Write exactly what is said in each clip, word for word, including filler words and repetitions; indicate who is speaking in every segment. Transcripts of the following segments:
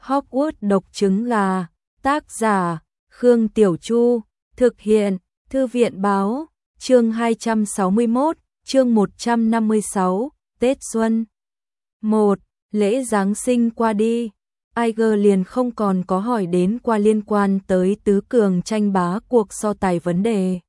Speaker 1: Hogwarts độc trứng gà, tác giả, Khương Tiểu Chu, thực hiện, Thư viện báo, chương hai trăm sáu mươi mốt, chương một trăm năm mươi sáu, Tết Xuân. một. Lễ Giáng sinh qua đi, Iger liền không còn có hỏi đến qua liên quan tới tứ cường tranh bá cuộc so tài vấn đề.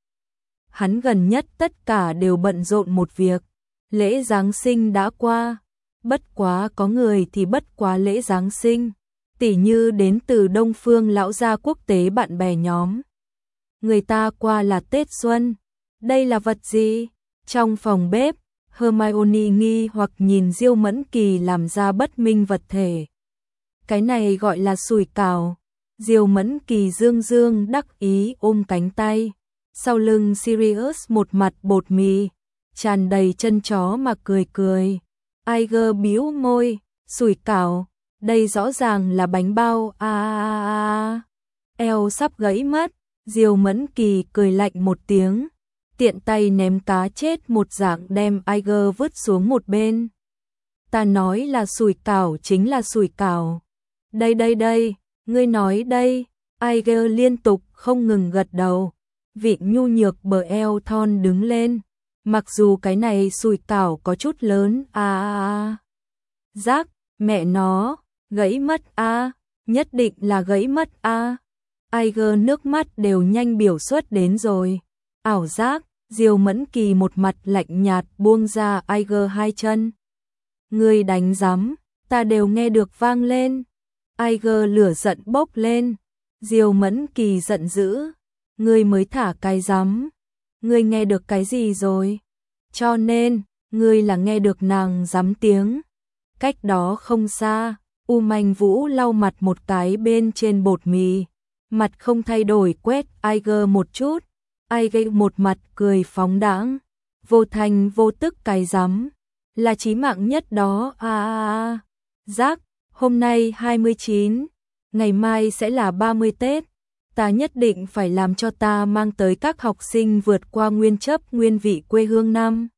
Speaker 1: Hắn gần nhất tất cả đều bận rộn một việc, lễ Giáng sinh đã qua, bất quá có người thì bất quá lễ Giáng sinh, tỉ như đến từ Đông Phương lão gia quốc tế bạn bè nhóm. Người ta qua là Tết Xuân, đây là vật gì? Trong phòng bếp, Hermione nghi hoặc nhìn Diêu Mẫn Kỳ làm ra bất minh vật thể. Cái này gọi là sủi cảo. Diêu Mẫn Kỳ dương dương đắc ý ôm cánh tay, sau lưng Sirius một mặt bột mì, tràn đầy chân chó mà cười cười. Iger bĩu môi, sủi cảo, đây rõ ràng là bánh bao a a a. Eo sắp gãy mất, Diêu Mẫn Kỳ cười lạnh một tiếng, tiện tay ném cá chết một dạng đem Iger vứt xuống một bên. Ta nói là sủi cảo chính là sủi cảo. Đây đây đây, ngươi nói đây. Iger liên tục không ngừng gật đầu, vịn nhu nhược bờ eo thon đứng lên. Mặc dù cái này sủi cảo có chút lớn a a a. Giác, mẹ nó, gãy mất a, nhất định là gãy mất a. Iger nước mắt đều nhanh biểu xuất đến rồi. Ảo giác, Diêu Mẫn Kỳ một mặt lạnh nhạt buông ra Iger hai chân. Ngươi đánh rắm, ta đều nghe được vang lên. Iger lửa giận bốc lên. Diêu Mẫn Kỳ giận dữ, ngươi mới thả cái rắm. Ngươi nghe được cái gì rồi? Cho nên, ngươi là nghe được nàng rắm tiếng. Cách đó không xa, U Manh Vũ lau mặt một cái bên trên bột mì, mặt không thay đổi quét Iger một chút. Iger một mặt cười phóng đãng, vô thành vô tức cái rắm, là chí mạng nhất đó a a a. Giác, hôm nay hai mươi chín, ngày mai sẽ là ba mươi Tết, ta nhất định phải làm cho ta mang tới các học sinh vượt qua nguyên chấp nguyên vị quê hương năm.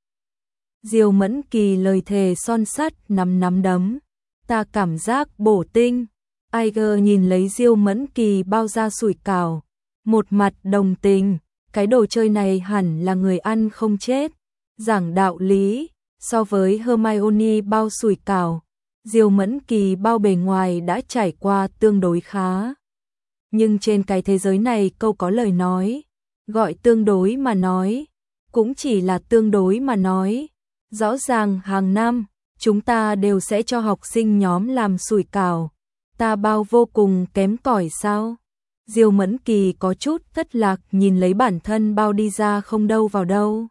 Speaker 1: Diêu Mẫn Kỳ lời thề son sắt nắm nắm đấm, ta cảm giác bổ tinh. Iger nhìn lấy Diêu Mẫn Kỳ bao ra sủi cảo, một mặt đồng tình, cái đồ chơi này hẳn là người ăn không chết. Giảng đạo lý, so với Hermione bao sủi cảo, Diêu Mẫn Kỳ bao bề ngoài đã trải qua tương đối khá. Nhưng trên cái thế giới này câu có lời nói, gọi tương đối mà nói, cũng chỉ là tương đối mà nói. Rõ ràng hàng năm, chúng ta đều sẽ cho học sinh nhóm làm sủi cảo, ta bao vô cùng kém cỏi sao? Diêu Mẫn Kỳ có chút thất lạc nhìn lấy bản thân bao đi ra không đâu vào đâu.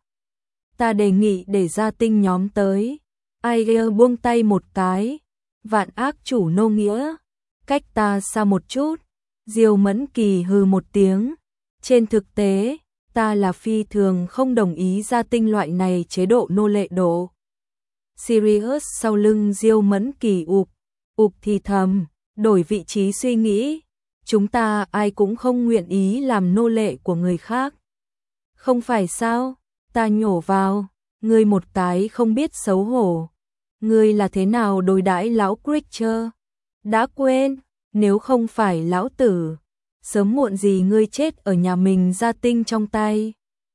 Speaker 1: Ta đề nghị để gia tinh nhóm tới. Iger buông tay một cái, vạn ác chủ nô nghĩa, cách ta xa một chút. Diêu Mẫn Kỳ hừ một tiếng, trên thực tế, ta là phi thường không đồng ý gia tinh loại này chế độ nô lệ độ. Sirius sau lưng Diêu Mẫn Kỳ ục, ục thì thầm, đổi vị trí suy nghĩ, chúng ta ai cũng không nguyện ý làm nô lệ của người khác. Không phải sao? Ta nhổ vào, ngươi một cái không biết xấu hổ. Ngươi là thế nào đối đãi lão Creature? Đã quên, nếu không phải lão tử, sớm muộn gì ngươi chết ở nhà mình gia tinh trong tay.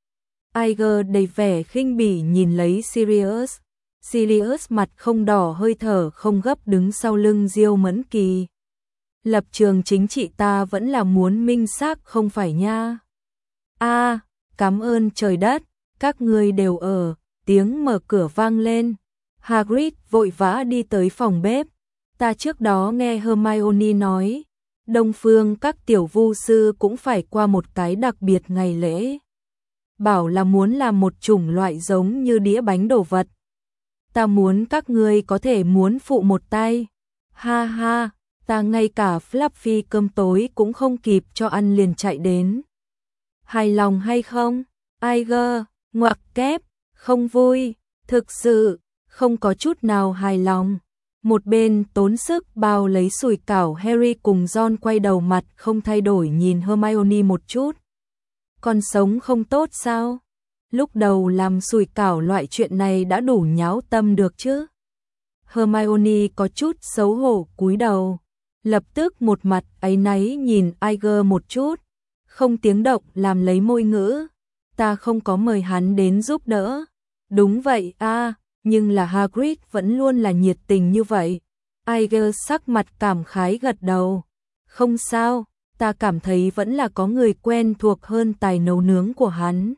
Speaker 1: Iger đầy vẻ khinh bỉ nhìn lấy Sirius. Sirius mặt không đỏ hơi thở không gấp đứng sau lưng Diêu Mẫn Kỳ. Lập trường chính trị ta vẫn là muốn minh xác không phải nha. A, à, cảm ơn trời đất, các ngươi đều ở. Tiếng mở cửa vang lên. Hagrid vội vã đi tới phòng bếp. Ta trước đó nghe Hermione nói, Đông Phương các tiểu vu sư cũng phải qua một cái đặc biệt ngày lễ. Bảo là muốn làm một chủng loại giống như đĩa bánh đồ vật. Ta muốn các ngươi có thể muốn phụ một tay. Ha ha, ta ngay cả Fluffy cơm tối cũng không kịp cho ăn liền chạy đến. Hài lòng hay không? Iger, ngoặc kép, không vui, thực sự, không có chút nào hài lòng. Một bên tốn sức bao lấy sủi cảo Harry cùng Ron quay đầu mặt không thay đổi nhìn Hermione một chút. Con sống không tốt sao? Lúc đầu làm sủi cảo loại chuyện này đã đủ nháo tâm được chứ? Hermione có chút xấu hổ cúi đầu. lập tức một mặt áy náy nhìn Iger một chút, không tiếng động làm lấy môi ngữ, ta không có mời hắn đến giúp đỡ. Đúng vậy a, nhưng là Hagrid vẫn luôn là nhiệt tình như vậy. Iger sắc mặt cảm khái gật đầu. Không sao, ta cảm thấy vẫn là có người quen thuộc hơn tài nấu nướng của hắn.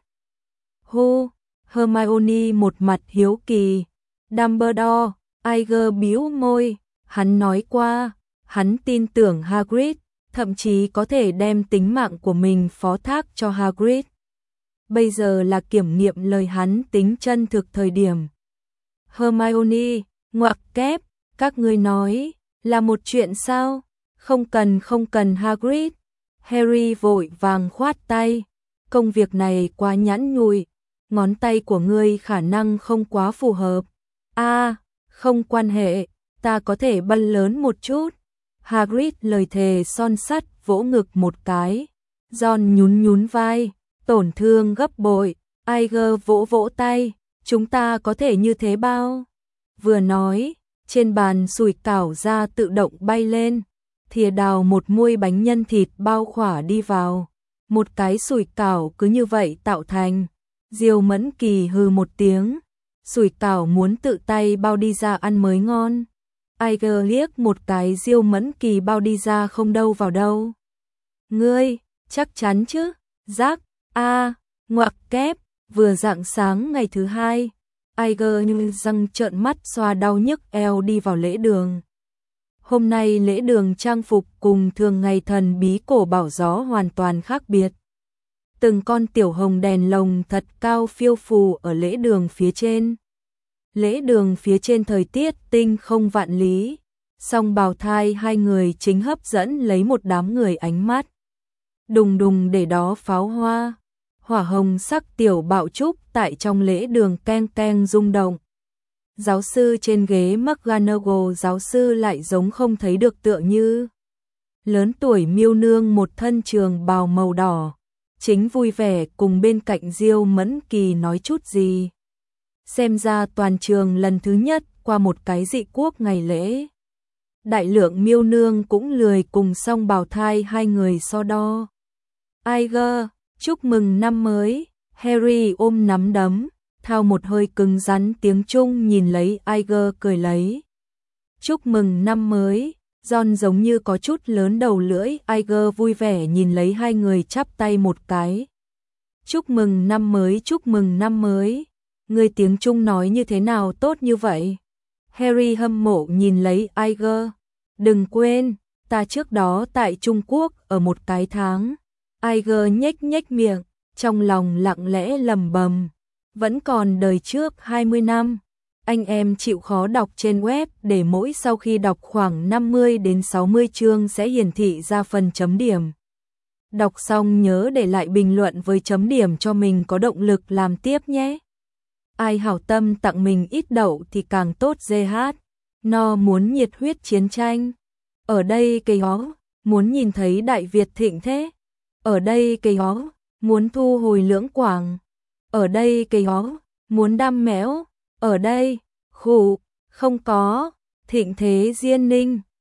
Speaker 1: Hô, Hermione một mặt hiếu kỳ. Dumbledore, Iger bĩu môi, hắn nói qua, hắn tin tưởng Hagrid, thậm chí có thể đem tính mạng của mình phó thác cho Hagrid. Bây giờ là kiểm nghiệm lời hắn tính chân thực thời điểm. Hermione, ngoặc kép, các ngươi nói, là một chuyện sao? Không cần không cần Hagrid. Harry vội vàng khoát tay, công việc này quá nhẵn nhụi, ngón tay của ngươi khả năng không quá phù hợp. A, à, không quan hệ, ta có thể bân lớn một chút. Hagrid lời thề son sắt vỗ ngực một cái. Ron nhún nhún vai, tổn thương gấp bội. Iger vỗ vỗ tay, chúng ta có thể như thế bao? Vừa nói, trên bàn sủi cảo ra tự động bay lên, thìa đào một muôi bánh nhân thịt bao khỏa đi vào. Một cái sủi cảo cứ như vậy tạo thành. Diêu Mẫn Kỳ hừ một tiếng, sủi cảo muốn tự tay bao đi ra ăn mới ngon. Iger liếc một cái Diêu Mẫn Kỳ bao đi ra không đâu vào đâu. Ngươi, chắc chắn chứ? Rắc, a, ngoặc kép, vừa rạng sáng ngày thứ hai, Iger như răng trợn mắt xoa đau nhức eo đi vào lễ đường. Hôm nay lễ đường trang phục cùng thường ngày thần bí cổ bảo gió hoàn toàn khác biệt. Từng con tiểu hồng đèn lồng thật cao phiêu phù ở lễ đường phía trên. Lễ đường phía trên thời tiết tinh không vạn lý, song bào thai hai người chính hấp dẫn lấy một đám người ánh mắt. Đùng đùng để đó pháo hoa, hỏa hồng sắc tiểu bạo trúc tại trong lễ đường keng keng rung động. Giáo sư trên ghế McGonagall giáo sư lại giống không thấy được tựa như. Lớn tuổi miêu nương một thân trường bào màu đỏ, chính vui vẻ cùng bên cạnh Diêu Mẫn Kỳ nói chút gì. Xem ra toàn trường lần thứ nhất qua một cái dị quốc ngày lễ. Đại lượng miêu nương cũng lười cùng song bào thai hai người so đo. Iger, chúc mừng năm mới. Harry ôm nắm đấm, thao một hơi cứng rắn tiếng Trung nhìn lấy Iger cười lấy. Chúc mừng năm mới. Ron giống như có chút lớn đầu lưỡi. Iger vui vẻ nhìn lấy hai người chắp tay một cái. Chúc mừng năm mới, chúc mừng năm mới. Người tiếng Trung nói như thế nào tốt như vậy? Harry hâm mộ nhìn lấy Iger. Đừng quên, ta trước đó tại Trung Quốc ở một cái tháng. Iger nhếch nhếch miệng, trong lòng lặng lẽ lầm bầm. Vẫn còn đời trước hai mươi năm. Anh em chịu khó đọc trên web để mỗi sau khi đọc khoảng năm mươi đến sáu mươi chương sẽ hiển thị ra phần chấm điểm. Đọc xong nhớ để lại bình luận với chấm điểm cho mình có động lực làm tiếp nhé. Ai hảo tâm tặng mình ít đậu thì càng tốt dê hát. No muốn nhiệt huyết chiến tranh. Ở đây cây hó, muốn nhìn thấy Đại Việt thịnh thế. Ở đây cây hó, muốn thu hồi lưỡng quảng. Ở đây cây hó, muốn đam méo. Ở đây, khủ, không có, thịnh thế diên ninh.